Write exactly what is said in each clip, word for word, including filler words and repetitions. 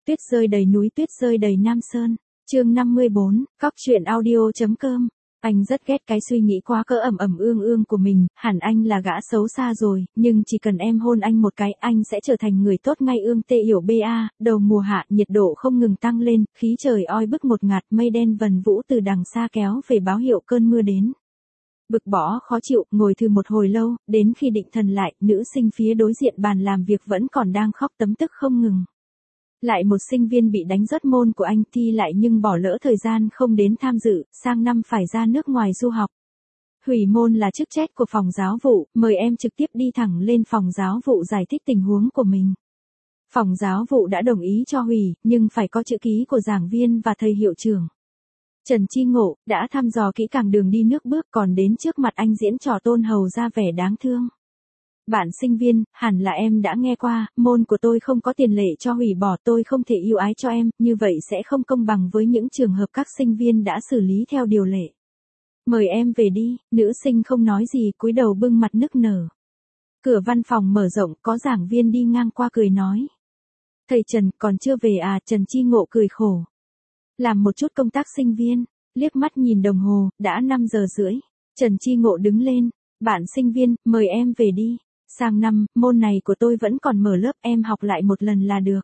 Tuyết rơi đầy núi, tuyết rơi đầy Nam Sơn. Chương năm mươi bốn, cóc truyện audio chấm com. Anh rất ghét cái suy nghĩ quá cỡ ẩm ẩm ương ương của mình, hẳn anh là gã xấu xa rồi, nhưng chỉ cần em hôn anh một cái, anh sẽ trở thành người tốt ngay ương tê hiểu ba. Đầu mùa hạ, nhiệt độ không ngừng tăng lên, khí trời oi bức một ngạt, mây đen vần vũ từ đằng xa kéo về báo hiệu cơn mưa đến. Bực bõ khó chịu, ngồi thư một hồi lâu, đến khi định thần lại, nữ sinh phía đối diện bàn làm việc vẫn còn đang khóc tấm tức không ngừng. Lại một sinh viên bị đánh rớt môn của anh thi lại nhưng bỏ lỡ thời gian không đến tham dự, sang năm phải ra nước ngoài du học. Hủy môn là chức trách của phòng giáo vụ, mời em trực tiếp đi thẳng lên phòng giáo vụ giải thích tình huống của mình. Phòng giáo vụ đã đồng ý cho hủy, nhưng phải có chữ ký của giảng viên và thầy hiệu trưởng. Trần Chi Ngộ đã thăm dò kỹ càng đường đi nước bước, còn đến trước mặt anh diễn trò tôn hầu ra vẻ đáng thương. Bạn sinh viên, hẳn là em đã nghe qua, môn của tôi không có tiền lệ cho hủy bỏ, tôi không thể ưu ái cho em, như vậy sẽ không công bằng với những trường hợp các sinh viên đã xử lý theo điều lệ. Mời em về đi, nữ sinh không nói gì, cúi đầu bưng mặt nức nở. Cửa văn phòng mở rộng, có giảng viên đi ngang qua cười nói. Thầy Trần, còn chưa về à? Trần Chi Ngộ cười khổ. Làm một chút công tác sinh viên, liếc mắt nhìn đồng hồ, đã năm giờ rưỡi. Trần Chi Ngộ đứng lên, bạn sinh viên, mời em về đi. Sang năm, môn này của tôi vẫn còn mở lớp, em học lại một lần là được.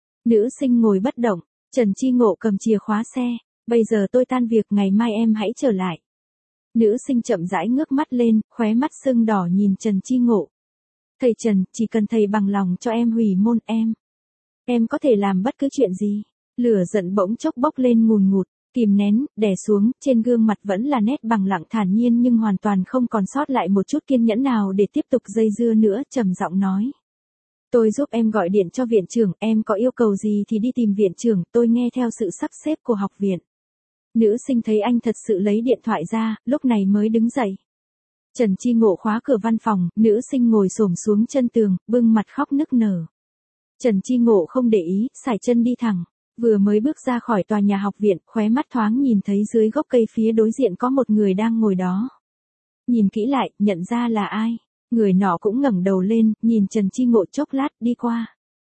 Nữ sinh ngồi bất động, Trần Chi Ngộ cầm chìa khóa xe, bây giờ tôi tan việc, ngày mai em hãy trở lại. Nữ sinh chậm rãi ngước mắt lên, khóe mắt sưng đỏ nhìn Trần Chi Ngộ. Thầy Trần, chỉ cần thầy bằng lòng cho em hủy môn em. Em có thể làm bất cứ chuyện gì. Lửa giận bỗng chốc bốc lên ngùn ngụt, kìm nén, đè xuống, trên gương mặt vẫn là nét bằng lặng thản nhiên nhưng hoàn toàn không còn sót lại một chút kiên nhẫn nào để tiếp tục dây dưa nữa, trầm giọng nói. Tôi giúp em gọi điện cho viện trưởng, em có yêu cầu gì thì đi tìm viện trưởng, tôi nghe theo sự sắp xếp của học viện. Nữ sinh thấy anh thật sự lấy điện thoại ra, lúc này mới đứng dậy. Trần Chi Ngộ khóa cửa văn phòng, nữ sinh ngồi xổm xuống chân tường, bưng mặt khóc nức nở. Trần Chi Ngộ không để ý, sải chân đi thẳng. Vừa mới bước ra khỏi tòa nhà học viện, khóe mắt thoáng nhìn thấy dưới gốc cây phía đối diện có một người đang ngồi đó. Nhìn kỹ lại, nhận ra là ai. Người nọ cũng ngẩng đầu lên, nhìn Trần Chi Ngộ chốc lát, đi qua.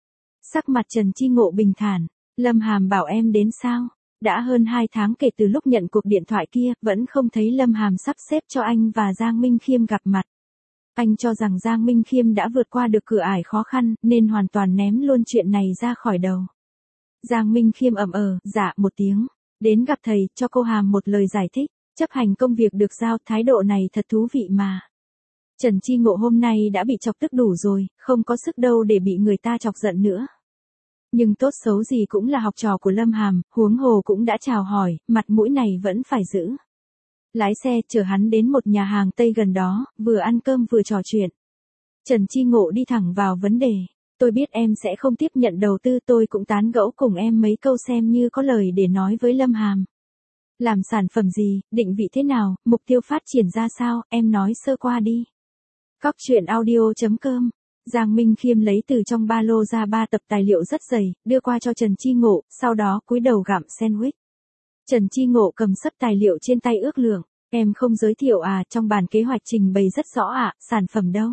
Sắc mặt Trần Chi Ngộ bình thản. Lâm Hàm bảo em đến sao? Đã hơn hai tháng kể từ lúc nhận cuộc điện thoại kia, vẫn không thấy Lâm Hàm sắp xếp cho anh và Giang Minh Khiêm gặp mặt. Anh cho rằng Giang Minh Khiêm đã vượt qua được cửa ải khó khăn, nên hoàn toàn ném luôn chuyện này ra khỏi đầu. Giang Minh Khiêm ậm ờ, dạ một tiếng. Đến gặp thầy, cho cô Hàm một lời giải thích. Chấp hành công việc được giao, thái độ này thật thú vị mà. Trần Chi Ngộ hôm nay đã bị chọc tức đủ rồi, không có sức đâu để bị người ta chọc giận nữa. Nhưng tốt xấu gì cũng là học trò của Lâm Hàm, huống hồ cũng đã chào hỏi, mặt mũi này vẫn phải giữ. Lái xe chở hắn đến một nhà hàng Tây gần đó, vừa ăn cơm vừa trò chuyện. Trần Chi Ngộ đi thẳng vào vấn đề. Tôi biết em sẽ không tiếp nhận đầu tư, tôi cũng tán gẫu cùng em mấy câu xem như có lời để nói với Lâm Hàm. Làm sản phẩm gì, định vị thế nào, mục tiêu phát triển ra sao, em nói sơ qua đi. Cóc truyện audio chấm com. Giang Minh Khiêm lấy từ trong ba lô ra ba tập tài liệu rất dày, đưa qua cho Trần Chi Ngộ, sau đó cúi đầu gặm sandwich. Trần Chi Ngộ cầm sấp tài liệu trên tay ước lượng, em không giới thiệu à, trong bản kế hoạch trình bày rất rõ ạ, à, sản phẩm đâu.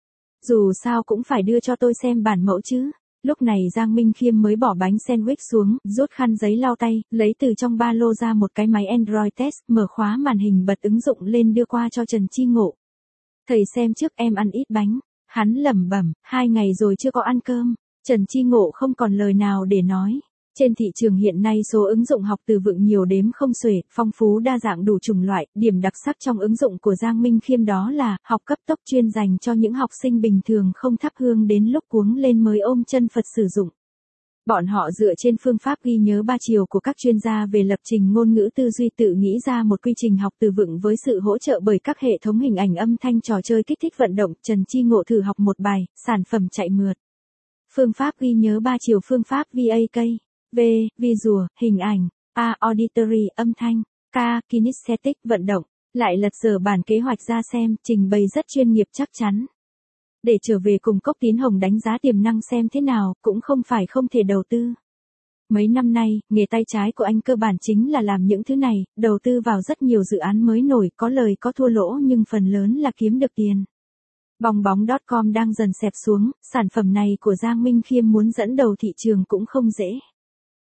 Dù sao cũng phải đưa cho tôi xem bản mẫu chứ. Lúc này Giang Minh Khiêm mới bỏ bánh sandwich xuống, rút khăn giấy lau tay, lấy từ trong ba lô ra một cái máy Android test, mở khóa màn hình bật ứng dụng lên đưa qua cho Trần Chi Ngộ. Thầy xem trước, em ăn ít bánh. Hắn lẩm bẩm, hai ngày rồi chưa có ăn cơm. Trần Chi Ngộ không còn lời nào để nói. Trên thị trường hiện nay số ứng dụng học từ vựng nhiều đếm không xuể, phong phú đa dạng đủ chủng loại, điểm đặc sắc trong ứng dụng của Giang Minh Khiêm đó là học cấp tốc chuyên dành cho những học sinh bình thường không thắp hương đến lúc cuống lên mới ôm chân Phật sử dụng. Bọn họ dựa trên phương pháp ghi nhớ ba chiều của các chuyên gia về lập trình ngôn ngữ tư duy tự nghĩ ra một quy trình học từ vựng với sự hỗ trợ bởi các hệ thống hình ảnh âm thanh trò chơi kích thích vận động. Trần Chi Ngộ thử học một bài, sản phẩm chạy mượt. Phương pháp ghi nhớ ba chiều, phương pháp vê a ca. V. Visual, hình ảnh. A. Auditory, âm thanh. K. Kinesthetic, vận động. Lại lật dở bản kế hoạch ra xem, trình bày rất chuyên nghiệp chắc chắn. Để trở về cùng Cốc Tín Hồng đánh giá tiềm năng xem thế nào, cũng không phải không thể đầu tư. Mấy năm nay, nghề tay trái của anh cơ bản chính là làm những thứ này, đầu tư vào rất nhiều dự án mới nổi, có lời có thua lỗ nhưng phần lớn là kiếm được tiền. Bong bóng chấm com đang dần xẹp xuống, sản phẩm này của Giang Minh Khiêm muốn dẫn đầu thị trường cũng không dễ.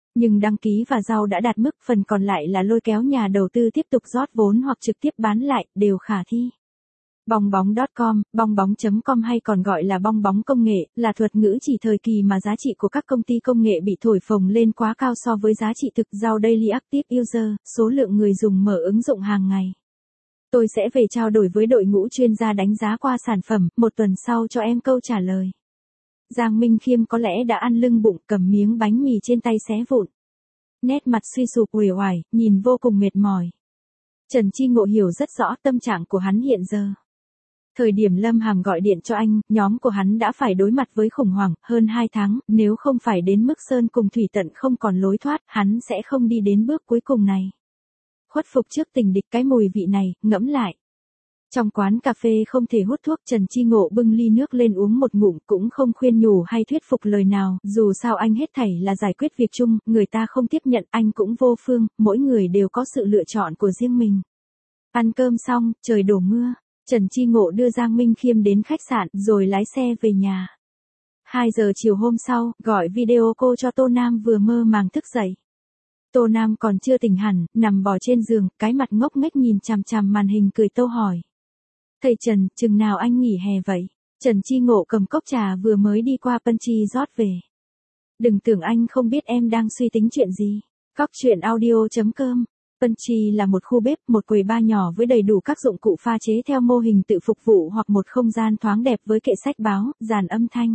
Nhưng đăng ký và rau đã đạt mức, phần còn lại là lôi kéo nhà đầu tư tiếp tục rót vốn hoặc trực tiếp bán lại, đều khả thi. Bong bóng chấm com, bong bóng chấm com hay còn gọi là bong bóng công nghệ, là thuật ngữ chỉ thời kỳ mà giá trị của các công ty công nghệ bị thổi phồng lên quá cao so với giá trị thực. Rau Daily Active User, số lượng người dùng mở ứng dụng hàng ngày. Tôi sẽ về trao đổi với đội ngũ chuyên gia đánh giá qua sản phẩm, một tuần sau cho em câu trả lời. Giang Minh Khiêm có lẽ đã ăn lưng bụng, cầm miếng bánh mì trên tay xé vụn. Nét mặt suy sụp uể oải, nhìn vô cùng mệt mỏi. Trần Chi Ngộ hiểu rất rõ tâm trạng của hắn hiện giờ. Thời điểm Lâm Hàm gọi điện cho anh, nhóm của hắn đã phải đối mặt với khủng hoảng, hơn hai tháng, nếu không phải đến mức sơn cùng thủy tận không còn lối thoát, hắn sẽ không đi đến bước cuối cùng này. Khuất phục trước tình địch, cái mùi vị này, ngẫm lại. Trong quán cà phê không thể hút thuốc, Trần Chi Ngộ bưng ly nước lên uống một ngụm, cũng không khuyên nhủ hay thuyết phục lời nào, dù sao anh hết thảy là giải quyết việc chung, người ta không tiếp nhận anh cũng vô phương, mỗi người đều có sự lựa chọn của riêng mình. Ăn cơm xong, trời đổ mưa, Trần Chi Ngộ đưa Giang Minh Khiêm đến khách sạn, rồi lái xe về nhà. hai giờ chiều hôm sau, gọi video cô cho Tô Nam vừa mơ màng thức dậy. Tô Nam còn chưa tỉnh hẳn, nằm bò trên giường, cái mặt ngốc nghếch nhìn chằm chằm màn hình cười tâu hỏi. Thầy Trần, chừng nào anh nghỉ hè vậy? Trần Chi Ngộ cầm cốc trà vừa mới đi qua Punchy rót về. Đừng tưởng anh không biết em đang suy tính chuyện gì. Cóc truyện audio chấm com. Punchy là một khu bếp, một quầy bar nhỏ với đầy đủ các dụng cụ pha chế theo mô hình tự phục vụ hoặc một không gian thoáng đẹp với kệ sách báo, dàn âm thanh.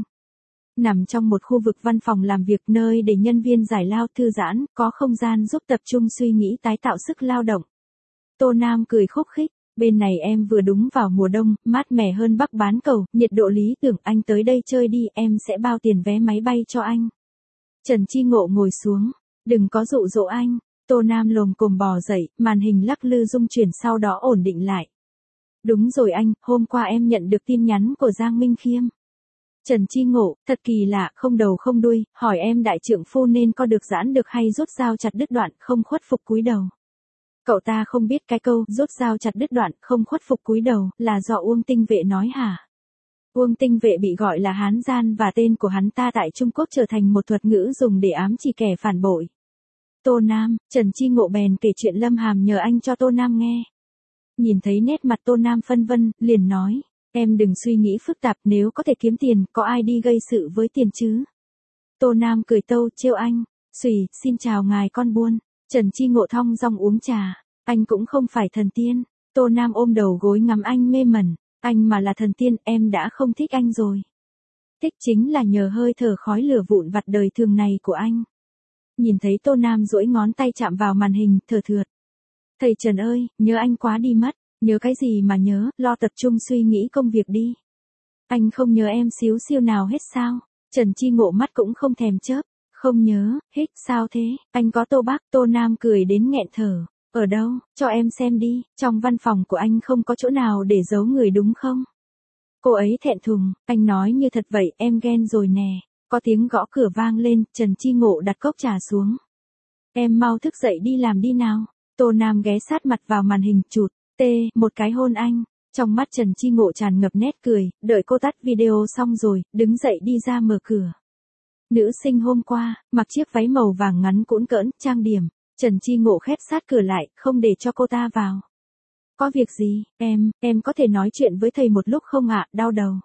Nằm trong một khu vực văn phòng làm việc, nơi để nhân viên giải lao thư giãn, có không gian giúp tập trung suy nghĩ, tái tạo sức lao động. Tô Nam cười khúc khích, bên này em vừa đúng vào mùa đông, mát mẻ hơn Bắc bán cầu, nhiệt độ lý tưởng, anh tới đây chơi đi, em sẽ bao tiền vé máy bay cho anh. Trần Chi Ngộ ngồi xuống, đừng có dụ dỗ anh. Tô Nam lồm cồm bò dậy, màn hình lắc lư rung chuyển sau đó ổn định lại. Đúng rồi anh, hôm qua em nhận được tin nhắn của Giang Minh Khiêm. Trần Chi Ngộ, thật kỳ lạ, không đầu không đuôi, hỏi em đại trượng phu nên có được giãn được hay rút dao chặt đứt đoạn, không khuất phục cúi đầu. Cậu ta không biết cái câu rút dao chặt đứt đoạn, không khuất phục cúi đầu, là do Uông Tinh Vệ nói hả? Uông Tinh Vệ bị gọi là Hán Gian và tên của hắn ta tại Trung Quốc trở thành một thuật ngữ dùng để ám chỉ kẻ phản bội. Tô Nam, Trần Chi Ngộ bèn kể chuyện Lâm Hàm nhờ anh cho Tô Nam nghe. Nhìn thấy nét mặt Tô Nam phân vân, liền nói, em đừng suy nghĩ phức tạp, nếu có thể kiếm tiền, có ai đi gây sự với tiền chứ? Tô Nam cười tâu, trêu anh, xùy, xin chào ngài con buôn. Trần Chi Ngộ thong dong uống trà, anh cũng không phải thần tiên. Tô Nam ôm đầu gối ngắm anh mê mẩn, anh mà là thần tiên, em đã không thích anh rồi. Thích chính là nhờ hơi thở khói lửa vụn vặt đời thường này của anh. Nhìn thấy Tô Nam duỗi ngón tay chạm vào màn hình, thở thượt. Thầy Trần ơi, nhớ anh quá đi mất, nhớ cái gì mà nhớ, lo tập trung suy nghĩ công việc đi. Anh không nhớ em xíu xiu nào hết sao? Trần Chi Ngộ mắt cũng không thèm chớp, không nhớ, hít, sao thế, anh có Tô Bác, Tô Nam cười đến nghẹn thở. Ở đâu, cho em xem đi, trong văn phòng của anh không có chỗ nào để giấu người đúng không? Cô ấy thẹn thùng, anh nói như thật vậy, em ghen rồi nè. Có tiếng gõ cửa vang lên, Trần Chi Ngộ đặt cốc trà xuống. Em mau thức dậy đi làm đi nào. Tô Nam ghé sát mặt vào màn hình, chụt, tê, một cái hôn anh. Trong mắt Trần Chi Ngộ tràn ngập nét cười, đợi cô tắt video xong rồi, đứng dậy đi ra mở cửa. Nữ sinh hôm qua, mặc chiếc váy màu vàng ngắn cũn cỡn, trang điểm. Trần Chi Ngộ khép sát cửa lại, không để cho cô ta vào. Có việc gì, em, em có thể nói chuyện với thầy một lúc không ạ, đau đầu.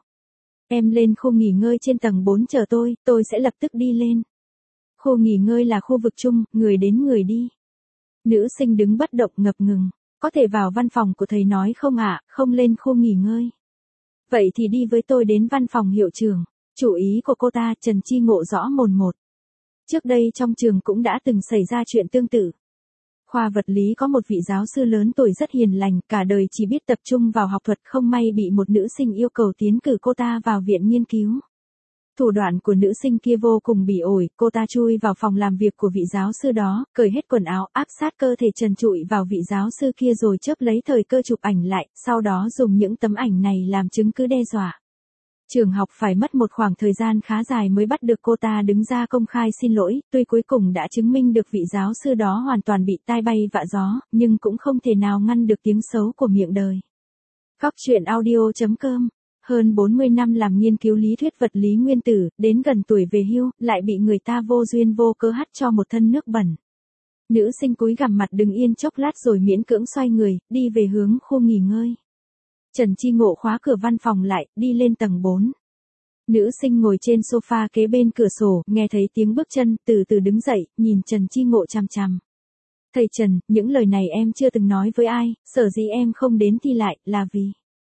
Em lên khu nghỉ ngơi trên tầng bốn chờ tôi, tôi sẽ lập tức đi lên. Khu nghỉ ngơi là khu vực chung, người đến người đi. Nữ sinh đứng bất động ngập ngừng. Có thể vào văn phòng của thầy nói không ạ, không lên khu nghỉ ngơi. Vậy thì đi với tôi đến văn phòng hiệu trưởng. Chủ ý của cô ta, Trần Chi Ngộ rõ mồn một. Trước đây trong trường cũng đã từng xảy ra chuyện tương tự. Khoa vật lý có một vị giáo sư lớn tuổi rất hiền lành, cả đời chỉ biết tập trung vào học thuật, không may bị một nữ sinh yêu cầu tiến cử cô ta vào viện nghiên cứu. Thủ đoạn của nữ sinh kia vô cùng bỉ ổi, cô ta chui vào phòng làm việc của vị giáo sư đó, cởi hết quần áo, áp sát cơ thể trần trụi vào vị giáo sư kia rồi chớp lấy thời cơ chụp ảnh lại, sau đó dùng những tấm ảnh này làm chứng cứ đe dọa. Trường học phải mất một khoảng thời gian khá dài mới bắt được cô ta đứng ra công khai xin lỗi, tuy cuối cùng đã chứng minh được vị giáo sư đó hoàn toàn bị tai bay vạ gió, nhưng cũng không thể nào ngăn được tiếng xấu của miệng đời. Cóc truyện audio chấm com hơn bốn mươi năm làm nghiên cứu lý thuyết vật lý nguyên tử, đến gần tuổi về hưu, lại bị người ta vô duyên vô cớ hắt cho một thân nước bẩn. Nữ sinh cúi gằm mặt đứng yên chốc lát rồi miễn cưỡng xoay người, đi về hướng khu nghỉ ngơi. Trần Chi Ngộ khóa cửa văn phòng lại, đi lên tầng bốn. Nữ sinh ngồi trên sofa kế bên cửa sổ, nghe thấy tiếng bước chân, từ từ đứng dậy, nhìn Trần Chi Ngộ chằm chằm. Thầy Trần, những lời này em chưa từng nói với ai, sở dĩ em không đến thi lại, là vì...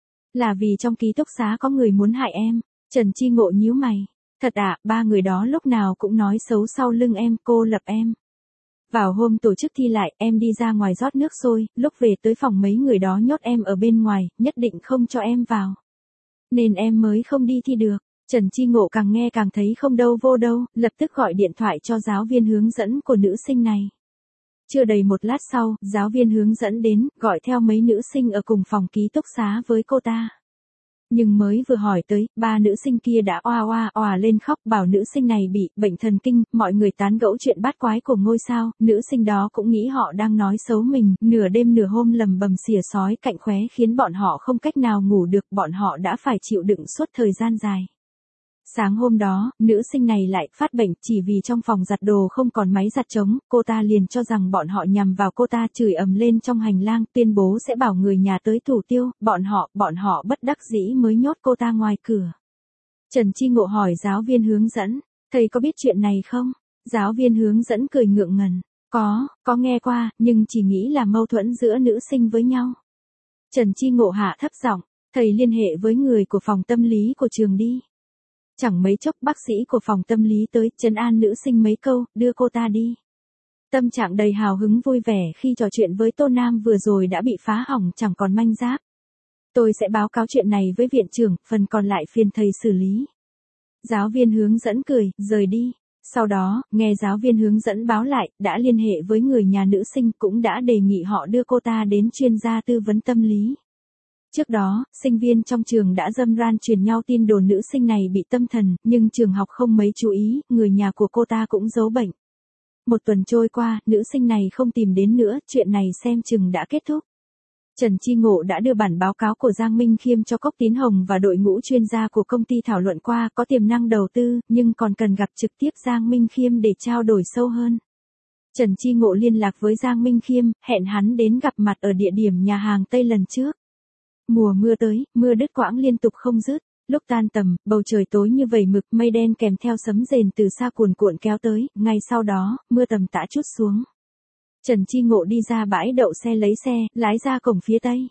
Là vì trong ký túc xá có người muốn hại em. Trần Chi Ngộ nhíu mày. Thật ạ, à, ba người đó lúc nào cũng nói xấu sau lưng em, cô lập em. Vào hôm tổ chức thi lại, em đi ra ngoài rót nước sôi, lúc về tới phòng mấy người đó nhốt em ở bên ngoài, nhất định không cho em vào. Nên em mới không đi thi được. Trần Chi Ngộ càng nghe càng thấy không đâu vô đâu, lập tức gọi điện thoại cho giáo viên hướng dẫn của nữ sinh này. Chưa đầy một lát sau, giáo viên hướng dẫn đến, gọi theo mấy nữ sinh ở cùng phòng ký túc xá với cô ta. Nhưng mới vừa hỏi tới, ba nữ sinh kia đã oa oa oà lên khóc bảo nữ sinh này bị bệnh thần kinh, mọi người tán gẫu chuyện bát quái của ngôi sao, nữ sinh đó cũng nghĩ họ đang nói xấu mình, nửa đêm nửa hôm lầm bầm xỉa sói cạnh khóe khiến bọn họ không cách nào ngủ được, bọn họ đã phải chịu đựng suốt thời gian dài. Sáng hôm đó, nữ sinh này lại phát bệnh chỉ vì trong phòng giặt đồ không còn máy giặt trống, cô ta liền cho rằng bọn họ nhằm vào cô ta chửi ầm lên trong hành lang, tuyên bố sẽ bảo người nhà tới thủ tiêu, bọn họ, bọn họ bất đắc dĩ mới nhốt cô ta ngoài cửa. Trần Chi Ngộ hỏi giáo viên hướng dẫn, thầy có biết chuyện này không? Giáo viên hướng dẫn cười ngượng ngần, có, có nghe qua, nhưng chỉ nghĩ là mâu thuẫn giữa nữ sinh với nhau. Trần Chi Ngộ hạ thấp giọng, thầy liên hệ với người của phòng tâm lý của trường đi. Chẳng mấy chốc bác sĩ của phòng tâm lý tới, trấn an nữ sinh mấy câu, đưa cô ta đi. Tâm trạng đầy hào hứng vui vẻ khi trò chuyện với Tô Nam vừa rồi đã bị phá hỏng chẳng còn manh giáp. Tôi sẽ báo cáo chuyện này với viện trưởng, phần còn lại phiền thầy xử lý. Giáo viên hướng dẫn cười, rời đi. Sau đó, nghe giáo viên hướng dẫn báo lại, đã liên hệ với người nhà nữ sinh cũng đã đề nghị họ đưa cô ta đến chuyên gia tư vấn tâm lý. Trước đó, sinh viên trong trường đã râm ran truyền nhau tin đồn nữ sinh này bị tâm thần, nhưng trường học không mấy chú ý, người nhà của cô ta cũng giấu bệnh. Một tuần trôi qua, nữ sinh này không tìm đến nữa, chuyện này xem chừng đã kết thúc. Trần Chi Ngộ đã đưa bản báo cáo của Giang Minh Khiêm cho Cốc Tín Hồng và đội ngũ chuyên gia của công ty thảo luận qua, có tiềm năng đầu tư, nhưng còn cần gặp trực tiếp Giang Minh Khiêm để trao đổi sâu hơn. Trần Chi Ngộ liên lạc với Giang Minh Khiêm, hẹn hắn đến gặp mặt ở địa điểm nhà hàng Tây lần trước. Mùa mưa tới, mưa đứt quãng liên tục không dứt. Lúc tan tầm, bầu trời tối như vẩy mực, mây đen kèm theo sấm rền từ xa cuồn cuộn kéo tới, ngay sau đó, mưa tầm tã trút xuống. Trần Chi Ngộ đi ra bãi đậu xe lấy xe, lái ra cổng phía tây.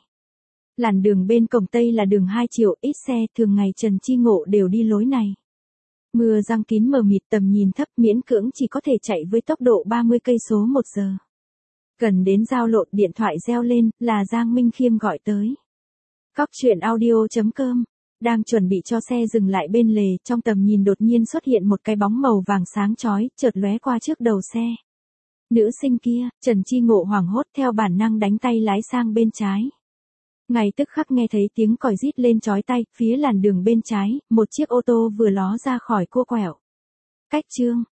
Làn đường bên cổng tây là đường hai chiều, ít xe, thường ngày Trần Chi Ngộ đều đi lối này. Mưa giăng kín mờ mịt, tầm nhìn thấp, miễn cưỡng chỉ có thể chạy với tốc độ ba mươi cây số một giờ. Gần đến giao lộ, điện thoại reo lên, là Giang Minh Khiêm gọi tới. Cóc truyện audio chấm com. Đang chuẩn bị cho xe dừng lại bên lề, trong tầm nhìn đột nhiên xuất hiện một cái bóng màu vàng sáng chói, chợt lóe qua trước đầu xe. Nữ sinh kia, Trần Chi Ngộ hoảng hốt theo bản năng đánh tay lái sang bên trái. Ngay tức khắc nghe thấy tiếng còi rít lên chói tai, phía làn đường bên trái, một chiếc ô tô vừa ló ra khỏi cua quẹo. Cách chương.